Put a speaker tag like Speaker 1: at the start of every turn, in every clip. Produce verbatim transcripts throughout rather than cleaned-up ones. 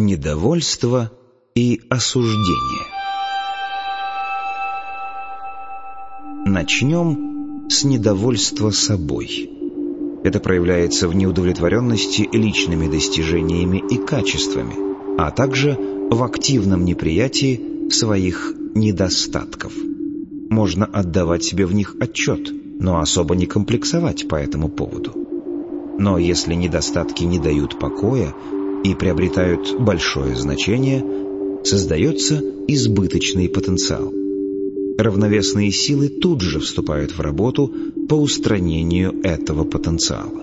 Speaker 1: недовольство и осуждение. Начнем с недовольства собой. Это проявляется в неудовлетворенности личными достижениями и качествами, а также в активном неприятии своих недостатков. Можно отдавать себе в них отчет, но особо не комплексовать по этому поводу. Но если недостатки не дают покоя и приобретают большое значение, создается избыточный потенциал. Равновесные силы тут же вступают в работу по устранению этого потенциала.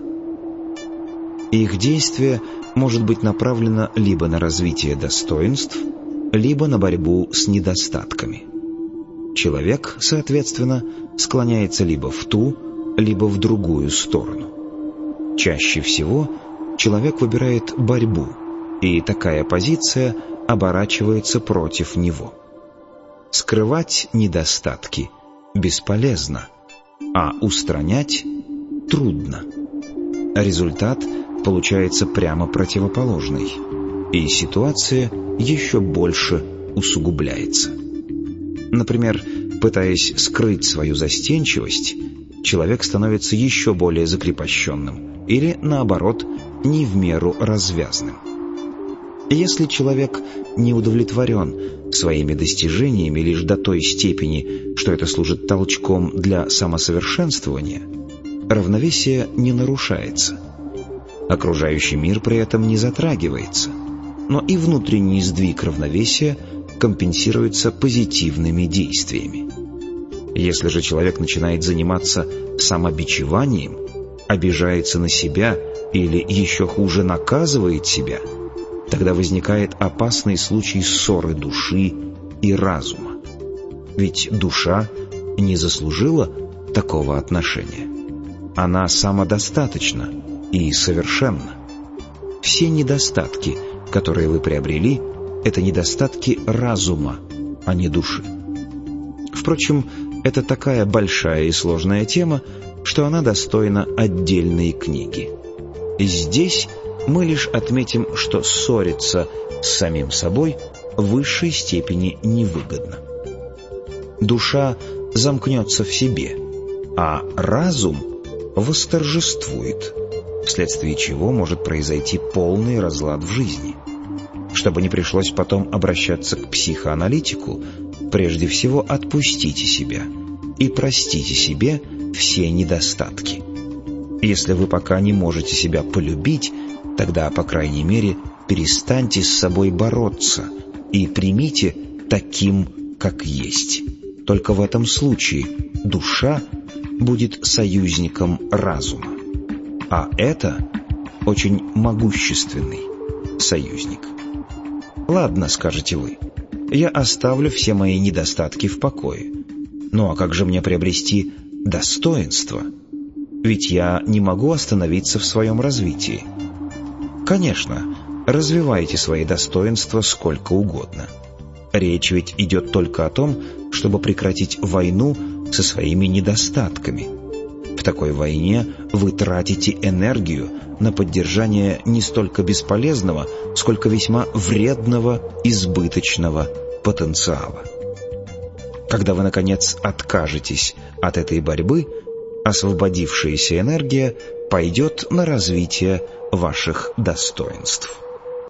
Speaker 1: Их действие может быть направлено либо на развитие достоинств, либо на борьбу с недостатками. Человек, соответственно, склоняется либо в ту, либо в другую сторону. Чаще всего человек выбирает борьбу, и такая позиция оборачивается против него. Скрывать недостатки бесполезно, а устранять трудно. Результат получается прямо противоположный, и ситуация еще больше усугубляется. Например, пытаясь скрыть свою застенчивость, человек становится еще более закрепощенным или, наоборот, не в меру развязным. Если человек не удовлетворен своими достижениями лишь до той степени, что это служит толчком для самосовершенствования, равновесие не нарушается. Окружающий мир при этом не затрагивается, но и внутренний сдвиг равновесия компенсируется позитивными действиями. Если же человек начинает заниматься самобичеванием, обижается на себя или, еще хуже, наказывает себя, тогда возникает опасный случай ссоры души и разума. Ведь душа не заслужила такого отношения. Она самодостаточна и совершенна. Все недостатки, которые вы приобрели, это недостатки разума, а не души. Впрочем, это такая большая и сложная тема, что она достойна отдельной книги. Здесь мы лишь отметим, что ссориться с самим собой в высшей степени невыгодно. Душа замкнется в себе, а разум восторжествует, вследствие чего может произойти полный разлад в жизни. Чтобы не пришлось потом обращаться к психоаналитику, прежде всего отпустите себя и простите себе все недостатки. Если вы пока не можете себя полюбить, тогда, по крайней мере, перестаньте с собой бороться и примите таким, как есть. Только в этом случае душа будет союзником разума. А это очень могущественный союзник. Ладно, скажете вы, я оставлю все мои недостатки в покое. Ну а как же мне приобрести достоинство? Ведь я не могу остановиться в своем развитии. Конечно, развивайте свои достоинства сколько угодно. Речь ведь идет только о том, чтобы прекратить войну со своими недостатками. В такой войне вы тратите энергию на поддержание не столько бесполезного, сколько весьма вредного избыточного потенциала. Когда вы, наконец, откажетесь от этой борьбы, освободившаяся энергия пойдет на развитие ваших достоинств.